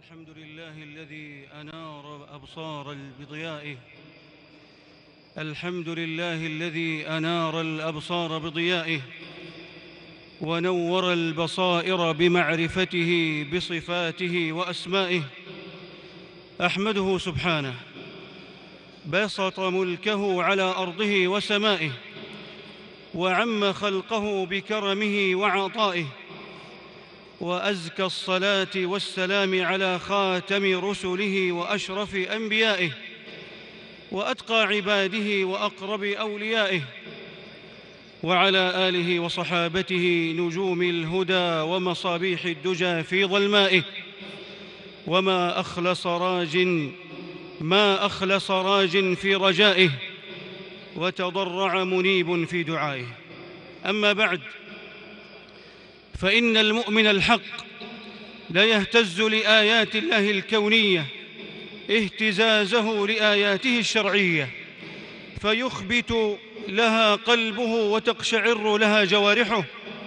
الحمد لله الذي أنار الأبصار بضيائه. الحمد لله الذي أنار الأبصار بضيائه ونور البصائر بمعرفته بصفاته وأسمائه. أحمده سبحانه، بسط ملكه على أرضه وسمائه، وعم خلقه بكرمه وعطائه، وأزكى الصلاة والسلام على خاتم رسله وأشرف أنبيائه، وأتقى عباده وأقرب أوليائه، وعلى آله وصحابته نجوم الهدى ومصابيح الدجى في ظلمائه. وما أخلص راج في رجائه، وتضرع منيب في دعائه. أما بعد، فإن المؤمن الحق لا يهتز لآيات الله الكونية اهتزازه لآياته الشرعية، فيخبت لها قلبه وتقشعر لها جوارحه،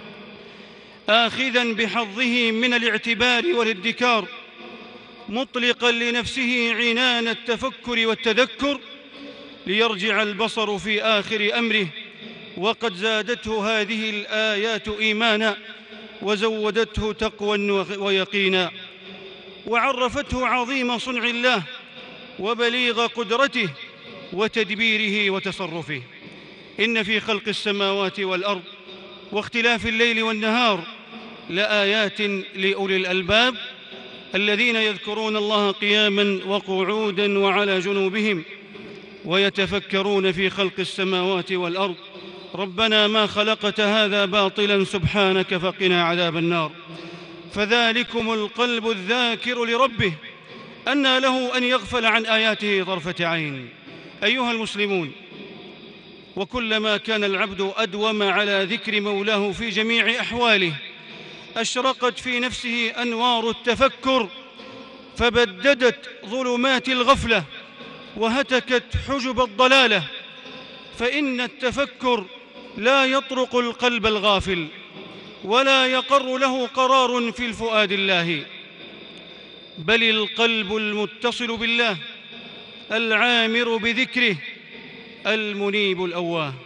آخذا بحظه من الاعتبار والادكار، مطلقا لنفسه عنان التفكر والتذكر، ليرجع البصر في آخر أمره وقد زادته هذه الآيات إيمانا، وزودته تقوى ويقينا، وعرفته عظيم صنع الله وبليغ قدرته وتدبيره وتصرفه. إن في خلق السماوات والأرض واختلاف الليل والنهار لآيات لأولي الألباب الذين يذكرون الله قياما وقعودا وعلى جنوبهم، ويتفكرون في خلق السماوات والأرض. ربنا ما خلقت هذا باطلا سبحانك فقنا عذاب النار. فذلكم القلب الذاكر لربه، أنى له أن يغفل عن آياته طرفة عين. أيها المسلمون، وكلما كان العبد أدوم على ذكر مولاه في جميع أحواله أشرقت في نفسه أنوار التفكر، فبددت ظلمات الغفلة وهتكت حجب الضلالة. فإن التفكر لا يطرق القلب الغافل، ولا يقر له قرار في الفؤاد الله، بل القلب المتصل بالله العامر بذكره المنيب الأواه.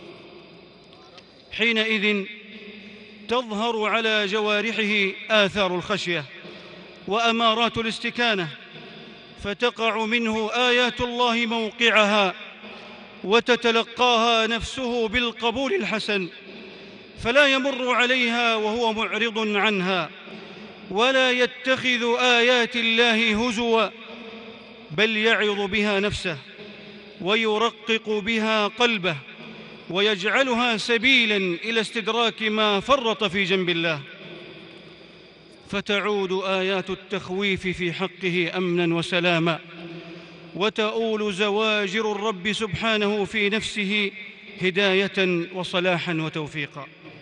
حينئذ تظهر على جوارحه آثار الخشية وأمارات الاستكانة، فتقع منه آيات الله موقعها، وتتلقاها نفسه بالقبول الحسن، فلا يمر عليها وهو معرض عنها، ولا يتخذ آيات الله هزوا، بل يعظ بها نفسه ويرقق بها قلبه، ويجعلها سبيلا إلى استدراك ما فرط في جنب الله، فتعود آيات التخويف في حقه أمنا وسلاما، وتؤول زواجر الرب سبحانه في نفسه هداية وصلاحا وتوفيقا.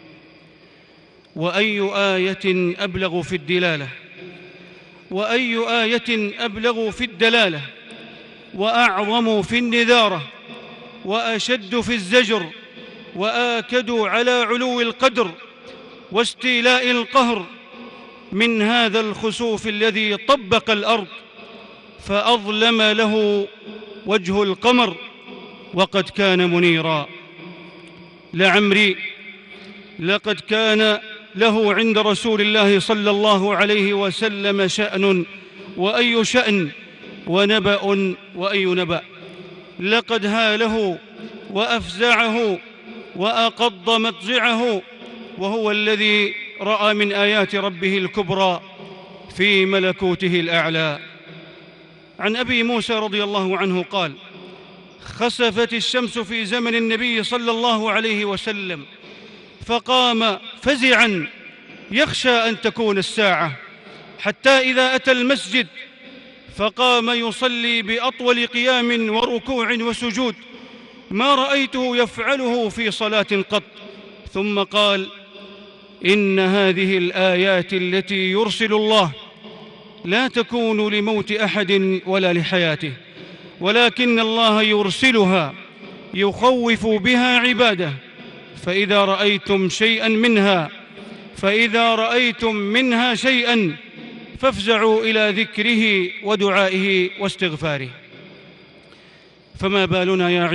وأي آية أبلغ في الدلالة، وأي آية أبلغ في الدلالة، وأعظم في النذارة، وأشد في الزجر، وآكد على علو القدر واستيلاء القهر من هذا الخسوف الذي طبق الأرض فأظلم له وجه القمر وقد كان منيرا. لعمري لقد كان له عند رسول الله صلى الله عليه وسلم شأن، وأي شأن، ونبأ وأي نبأ. لقد هاله وأفزعه وأقض مضجعه، وهو الذي رأى من آيات ربه الكبرى في ملكوته الأعلى. عن أبي موسى رضي الله عنه قال: خسفت الشمس في زمن النبي صلى الله عليه وسلم، فقام فزعا يخشى أن تكون الساعة، حتى إذا أتى المسجد فقام يصلي بأطول قيام وركوع وسجود ما رأيته يفعله في صلاة قط، ثم قال: إن هذه الآيات التي يرسل الله لا تكون لموت أحد ولا لحياته، ولكن الله يرسلها يخوف بها عباده، فإذا رأيتم منها شيئا فافزعوا إلى ذكره ودعائه واستغفاره. فما بالنا يا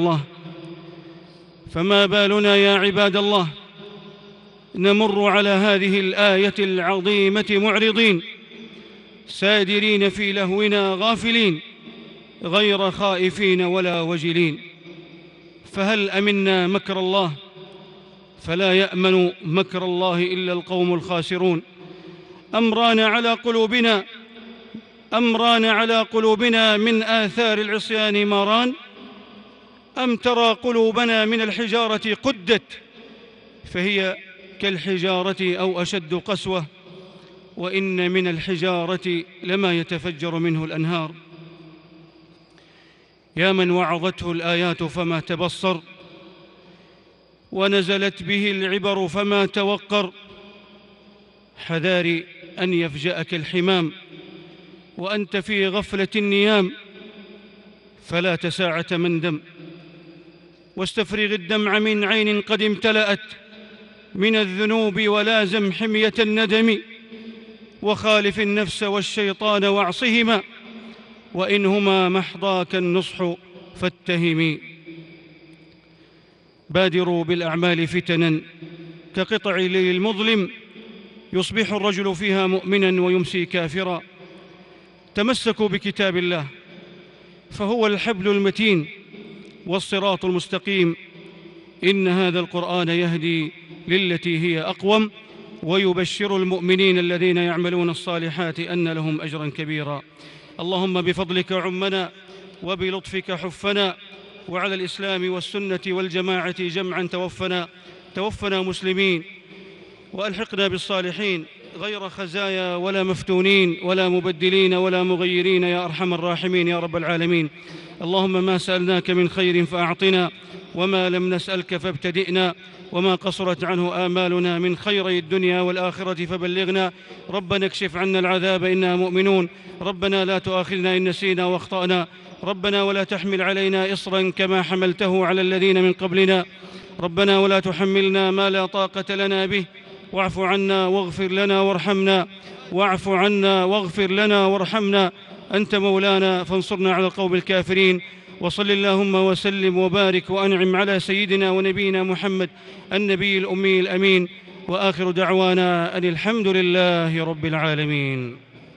عباد الله نمر على هذه الآية العظيمة معرضين سادرين في لهونا غافلين غير خائفين ولا وجلين. فهل أمنا مكر الله؟ فلا يأمن مكر الله إلا القوم الخاسرون. أمران على قلوبنا من آثار العصيان ماران، أم ترى قلوبنا من الحجارة قدت فهي كالحجارة أو أشد قسوة، وإن من الحجارة لما يتفجر منه الأنهار. يا من وعظته الآيات فما تبصر، ونزلت به العبر فما توقر، حذاري أن يفجأك الحمام وأنت في غفلة النيام، فلا تساعة مندم، واستفرغ الدمع من عين قد امتلأت من الذنوب، ولازم حمية الندم، وخالف النفس والشيطان واعصهما، وإنهما محضاك النصح فاتهمي. بادروا بالأعمال فتنا كقطع الليل المظلم، يصبح الرجل فيها مؤمنا ويمسي كافرا. تمسكوا بكتاب الله فهو الحبل المتين والصراط المستقيم. إن هذا القرآن يهدي للتي هي أقوم، ويبشر المؤمنين الذين يعملون الصالحات أن لهم أجرا كبيرا. اللهم بفضلك عمنا وبلطفك حفنا، وعلى الإسلام والسنة والجماعة جمعا توفنا مسلمين، وألحقنا بالصالحين غير خزايا ولا مفتونين ولا مبدلين ولا مغيرين يا أرحم الراحمين يا رب العالمين. اللهم ما سألناك من خير فأعطنا، وما لم نسألك فابتدئنا، وما قصرت عنه آمالنا من خيري الدنيا والآخرة فبلغنا. ربنا اكشف عنا العذاب إنا مؤمنون. ربنا لا تؤاخذنا إن نسينا واخطأنا. ربنا ولا تحمل علينا إصرا كما حملته على الذين من قبلنا. ربنا ولا تحملنا ما لا طاقة لنا به. واعف عنا واغفر لنا وارحمنا. واعف عنا واغفر لنا وارحمنا. أنت مولانا فانصرنا على القوم الكافرين. وصل اللهم وسلم وبارك وأنعم على سيدنا ونبينا محمد النبي الأمي الأمين. وآخر دعوانا أن الحمد لله رب العالمين.